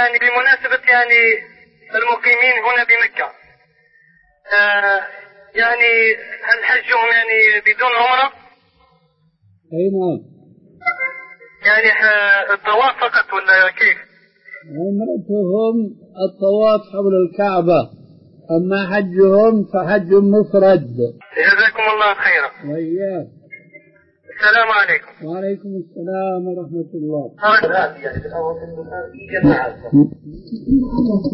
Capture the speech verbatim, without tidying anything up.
يعني بمناسبة يعني المقيمين هنا بمكة، آه يعني هل حجهم يعني بدون عمرة؟ أي نعم. يعني الطواف فقط ولا كيف؟ عمرتهم الطواف حول الكعبة، أما حجهم فحج مفرد. جزاكم الله خيرا. وإياك. السلام عليكم. وعليكم السلام ورحمة الله.